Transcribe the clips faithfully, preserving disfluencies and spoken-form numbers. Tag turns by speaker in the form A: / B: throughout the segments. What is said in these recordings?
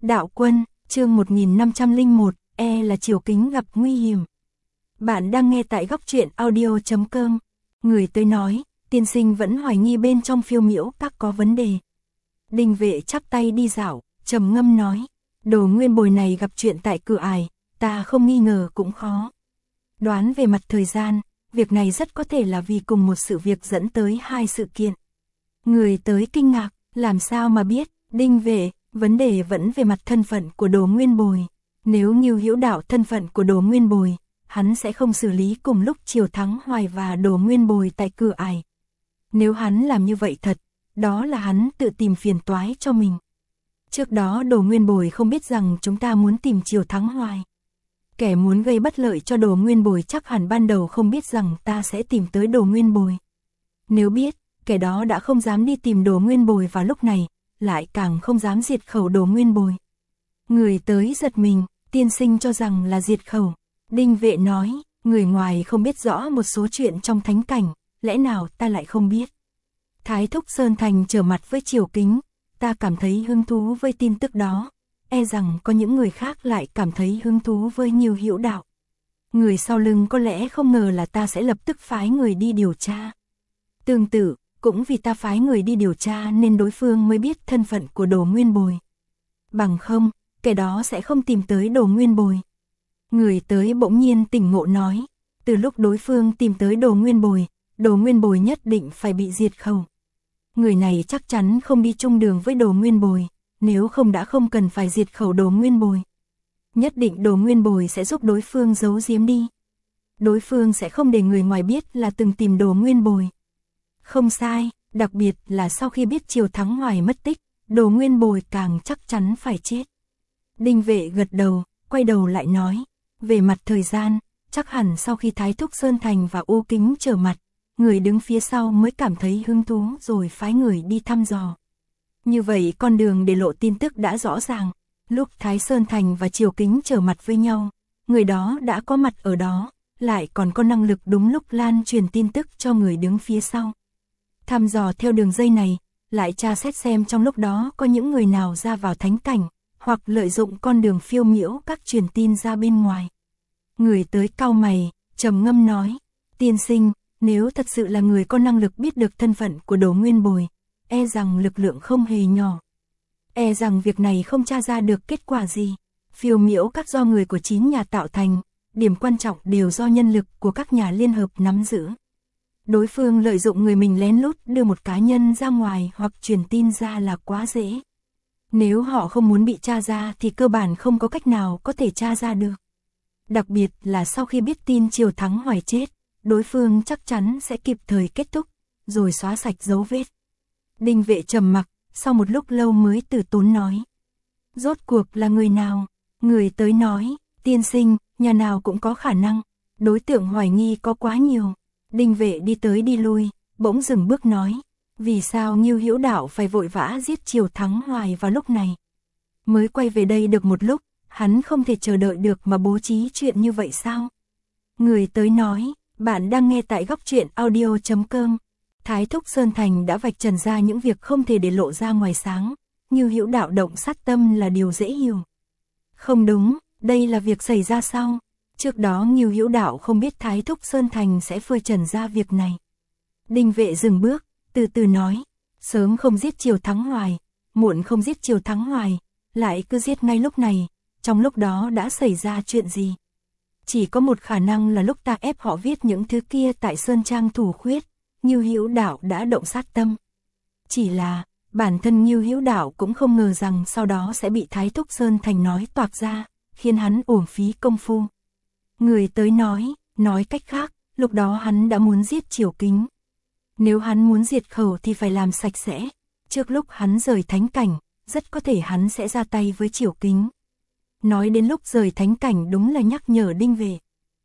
A: Đạo quân, chương một nghìn năm trăm lẻ một, e là Triều Kính gặp nguy hiểm. Bạn đang nghe tại góc truyện audio chấm com. Người tới nói, tiên sinh vẫn hoài nghi bên trong phiêu miễu các có vấn đề. Đinh Vệ chắp tay đi dạo, trầm ngâm nói, Đồ Nguyên Bồi này gặp chuyện tại cửa ải, ta không nghi ngờ cũng khó. Đoán về mặt thời gian, việc này rất có thể là vì cùng một sự việc dẫn tới hai sự kiện. Người tới kinh ngạc, làm sao mà biết, Đinh Vệ, vấn đề vẫn về mặt thân phận của Đồ Nguyên Bồi. Nếu như hiểu đạo thân phận của Đồ Nguyên Bồi, hắn sẽ không xử lý cùng lúc Triều Thắng Hoài và Đồ Nguyên Bồi tại cửa ải. Nếu hắn làm như vậy thật, đó là hắn tự tìm phiền toái cho mình. Trước đó Đồ Nguyên Bồi không biết rằng chúng ta muốn tìm Triều Thắng Hoài. Kẻ muốn gây bất lợi cho Đồ Nguyên Bồi chắc hẳn ban đầu không biết rằng ta sẽ tìm tới Đồ Nguyên Bồi. Nếu biết, kẻ đó đã không dám đi tìm Đồ Nguyên Bồi vào lúc này, lại càng không dám diệt khẩu Đồ Nguyên Bồi. Người tới giật mình, tiên sinh cho rằng là diệt khẩu. Đinh Vệ nói, người ngoài không biết rõ một số chuyện trong thánh cảnh, lẽ nào ta lại không biết. Thái thúc Sơn Thành trở mặt với Triều Kính, ta cảm thấy hứng thú với tin tức đó, e rằng có những người khác lại cảm thấy hứng thú với Nhiêu Hữu Đạo. Người sau lưng có lẽ không ngờ là ta sẽ lập tức phái người đi điều tra. Tương tự, cũng vì ta phái người đi điều tra nên đối phương mới biết thân phận của Đồ Nguyên Bồi. Bằng không, kẻ đó sẽ không tìm tới Đồ Nguyên Bồi. Người tới bỗng nhiên tỉnh ngộ nói, từ lúc đối phương tìm tới Đồ Nguyên Bồi, Đồ Nguyên Bồi nhất định phải bị diệt khẩu. Người này chắc chắn không đi chung đường với Đồ Nguyên Bồi, nếu không đã không cần phải diệt khẩu Đồ Nguyên Bồi. Nhất định Đồ Nguyên Bồi sẽ giúp đối phương giấu giếm đi. Đối phương sẽ không để người ngoài biết là từng tìm Đồ Nguyên Bồi. Không sai, đặc biệt là sau khi biết Triều Thắng Hoài mất tích, Đồ Nguyên Bồi càng chắc chắn phải chết. Đinh Vệ gật đầu, quay đầu lại nói, về mặt thời gian, chắc hẳn sau khi Thái thúc Sơn Thành và U Kính trở mặt, người đứng phía sau mới cảm thấy hứng thú rồi phái người đi thăm dò. Như vậy con đường để lộ tin tức đã rõ ràng, lúc Thái Sơn Thành và Triều Kính trở mặt với nhau, người đó đã có mặt ở đó, lại còn có năng lực đúng lúc lan truyền tin tức cho người đứng phía sau. Thăm dò theo đường dây này, lại tra xét xem trong lúc đó có những người nào ra vào thánh cảnh, hoặc lợi dụng con đường phiêu miễu các truyền tin ra bên ngoài. Người tới cau mày, trầm ngâm nói, tiên sinh, nếu thật sự là người có năng lực biết được thân phận của Đồ Nguyên Bồi, e rằng lực lượng không hề nhỏ. E rằng việc này không tra ra được kết quả gì. Phiêu miễu các do người của chín nhà tạo thành, điểm quan trọng đều do nhân lực của các nhà liên hợp nắm giữ. Đối phương lợi dụng người mình lén lút đưa một cá nhân ra ngoài hoặc truyền tin ra là quá dễ. Nếu họ không muốn bị tra ra thì cơ bản không có cách nào có thể tra ra được. Đặc biệt là sau khi biết tin Triều Thắng Hoài chết, đối phương chắc chắn sẽ kịp thời kết thúc, rồi xóa sạch dấu vết. Đinh Vệ trầm mặc, sau một lúc lâu mới từ tốn nói. Rốt cuộc là người nào? Người tới nói, tiên sinh, nhà nào cũng có khả năng, đối tượng hoài nghi có quá nhiều. Đinh Vệ đi tới đi lui, bỗng dừng bước nói, vì sao Nhiêu Hữu Đạo phải vội vã giết Triều Thắng Hoài vào lúc này? Mới quay về đây được một lúc, hắn không thể chờ đợi được mà bố trí chuyện như vậy sao? Người tới nói, bạn đang nghe tại góc truyện audio chấm com. Thái thúc Sơn Thành đã vạch trần ra những việc không thể để lộ ra ngoài sáng, Nhiêu Hữu Đạo động sát tâm là điều dễ hiểu. Không đúng, đây là việc xảy ra sau. Trước đó Nhiêu Hữu Đạo không biết Thái thúc Sơn Thành sẽ phơi trần ra việc này. Đinh Vệ dừng bước, từ từ nói, sớm không giết Triều Thắng Hoài, muộn không giết Triều Thắng Hoài, lại cứ giết ngay lúc này, trong lúc đó đã xảy ra chuyện gì? Chỉ có một khả năng là lúc ta ép họ viết những thứ kia tại Sơn Trang Thủ Khuyết, Nhiêu Hữu Đạo đã động sát tâm. Chỉ là, bản thân Nhiêu Hữu Đạo cũng không ngờ rằng sau đó sẽ bị Thái thúc Sơn Thành nói toạc ra, khiến hắn uổng phí công phu. Người tới nói, nói cách khác, lúc đó hắn đã muốn giết Triều Kính. Nếu hắn muốn diệt khẩu thì phải làm sạch sẽ, trước lúc hắn rời thánh cảnh, rất có thể hắn sẽ ra tay với Triều Kính. Nói đến lúc rời thánh cảnh đúng là nhắc nhở Đinh Vệ.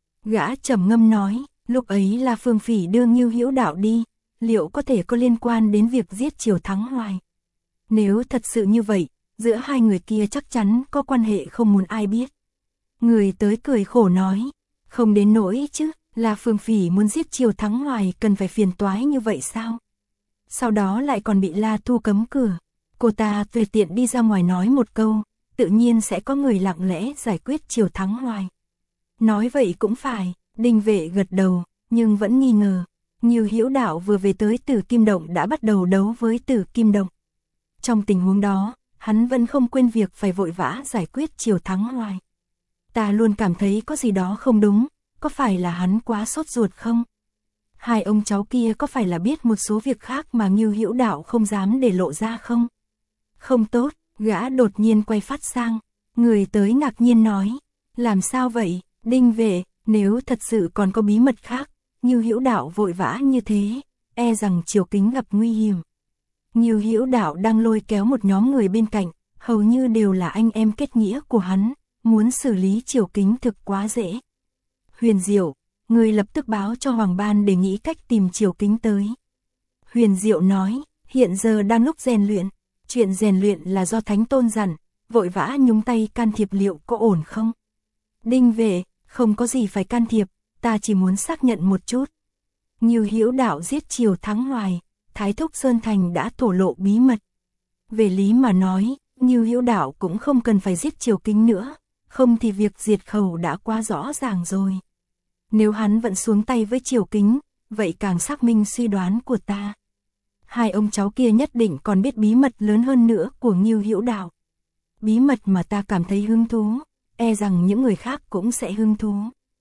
A: Gã trầm ngâm nói, lúc ấy là Phương Phỉ đưa Nhiêu Hữu Đạo đi, liệu có thể có liên quan đến việc giết Triều Thắng Hoài? Nếu thật sự như vậy, giữa hai người kia chắc chắn có quan hệ không muốn ai biết. Người tới cười khổ nói, không đến nỗi chứ, là Phương Phỉ muốn giết Triều Thắng Hoài cần phải phiền toái như vậy sao? Sau đó lại còn bị La Thu cấm cửa, cô ta tùy tiện đi ra ngoài nói một câu, tự nhiên sẽ có người lặng lẽ giải quyết Triều Thắng Hoài. Nói vậy cũng phải, Đinh Vệ gật đầu, nhưng vẫn nghi ngờ. Ngưu Hữu Đạo vừa về tới Tử Kim Động đã bắt đầu đấu với Tử Kim Động. Trong tình huống đó, hắn vẫn không quên việc phải vội vã giải quyết Triều Thắng Hoài. Ta luôn cảm thấy có gì đó không đúng, có phải là hắn quá sốt ruột không? Hai ông cháu kia có phải là biết một số việc khác mà Ngưu Hữu Đạo không dám để lộ ra không? Không tốt, gã đột nhiên quay phát sang, người tới ngạc nhiên nói, làm sao vậy, Đinh Vệ, nếu thật sự còn có bí mật khác, Ngưu Hữu Đạo vội vã như thế, e rằng Triều Kính gặp nguy hiểm. Ngưu Hữu Đạo đang lôi kéo một nhóm người bên cạnh, hầu như đều là anh em kết nghĩa của hắn, muốn xử lý Triều Kính thực quá dễ. Huyền Diệu, người lập tức báo cho Hoàng Ban để nghĩ cách tìm Triều Kính tới. Huyền Diệu nói, hiện giờ đang lúc rèn luyện, chuyện rèn luyện là do Thánh Tôn dặn, vội vã nhúng tay can thiệp liệu có ổn không? Đinh Vệ, không có gì phải can thiệp, ta chỉ muốn xác nhận một chút. Ngưu Hữu Đạo giết Triều Thắng Hoài, Thái Thúc Sơn Thành đã thổ lộ bí mật. Về lý mà nói, Ngưu Hữu Đạo cũng không cần phải giết Triều Kính nữa, không thì việc diệt khẩu đã quá rõ ràng rồi. Nếu hắn vẫn xuống tay với Triều Kính, vậy càng xác minh suy đoán của ta. Hai ông cháu kia nhất định còn biết bí mật lớn hơn nữa của Ngưu Hữu Đạo. Bí mật mà ta cảm thấy hứng thú, e rằng những người khác cũng sẽ hứng thú.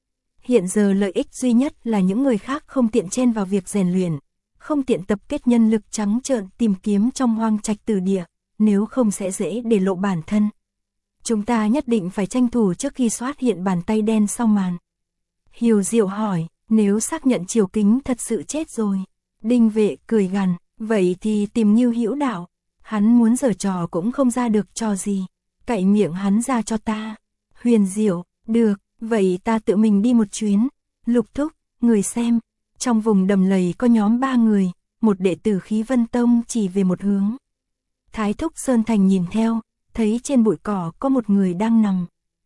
A: Hiện giờ lợi ích duy nhất là những người khác không tiện chen vào việc rèn luyện, không tiện tập kết nhân lực trắng trợn tìm kiếm trong hoang trạch từ địa, nếu không sẽ dễ để lộ bản thân. Chúng ta nhất định phải tranh thủ trước khi xuất hiện bàn tay đen sau màn. Hiểu Diệu hỏi, nếu xác nhận Triều Kính thật sự chết rồi. Đinh Vệ cười gằn, vậy thì tìm Ngưu Hữu Đạo. Hắn muốn giở trò cũng không ra được trò gì. Cậy miệng hắn ra cho ta. Huyền Diệu, được, vậy ta tự mình đi một chuyến. Lục Thúc, người xem. Trong vùng đầm lầy có nhóm ba người, một đệ tử Khí Vân Tông chỉ về một hướng. Thái Thúc Sơn Thành nhìn theo, thấy trên bụi cỏ có một người đang nằm.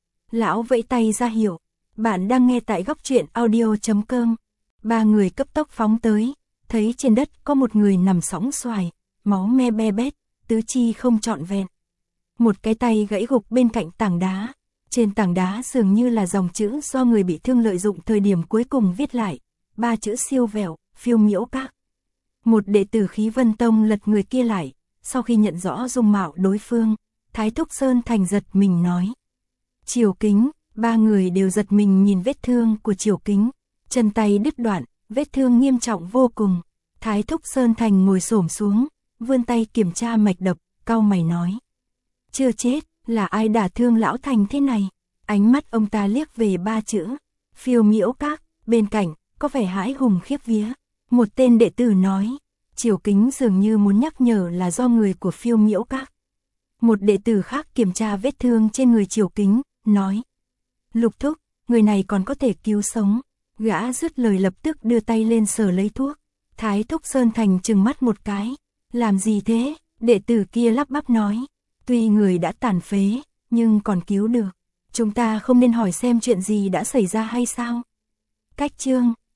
A: Lão vẫy tay ra hiệu, bạn đang nghe tại góc truyện audio chấm com. Ba người cấp tốc phóng tới, thấy trên đất có một người nằm sõng xoài, máu me be bét, tứ chi không trọn vẹn. Một cái tay gãy gục bên cạnh tảng đá, trên tảng đá dường như là dòng chữ do người bị thương lợi dụng thời điểm cuối cùng viết lại, ba chữ siêu vẹo, phiêu miễu các. Một đệ tử Khí Vân Tông lật người kia lại, sau khi nhận rõ dung mạo đối phương, Thái Thúc Sơn Thành giật mình nói. Triều Kính, ba người đều giật mình nhìn vết thương của Triều Kính, chân tay đứt đoạn, vết thương nghiêm trọng vô cùng. Thái Thúc Sơn Thành ngồi xổm xuống, vươn tay kiểm tra mạch đập, cau mày nói. Chưa chết, là ai đả thương lão Thành thế này? Ánh mắt ông ta liếc về ba chữ, phiêu miễu các, bên cạnh, có vẻ hãi hùng khiếp vía. Một tên đệ tử nói, Triều Kính dường như muốn nhắc nhở là do người của phiêu miễu các. Một đệ tử khác kiểm tra vết thương trên người Triều Kính, nói. Lục Thúc, người này còn có thể cứu sống. Gã dứt lời lập tức đưa tay lên sờ lấy thuốc. Thái Thúc Sơn Thành trừng mắt một cái. Làm gì thế? Đệ tử kia lắp bắp nói. Tuy người đã tàn phế, nhưng còn cứu được. Chúng ta không nên hỏi xem chuyện gì đã xảy ra hay sao? Cách chương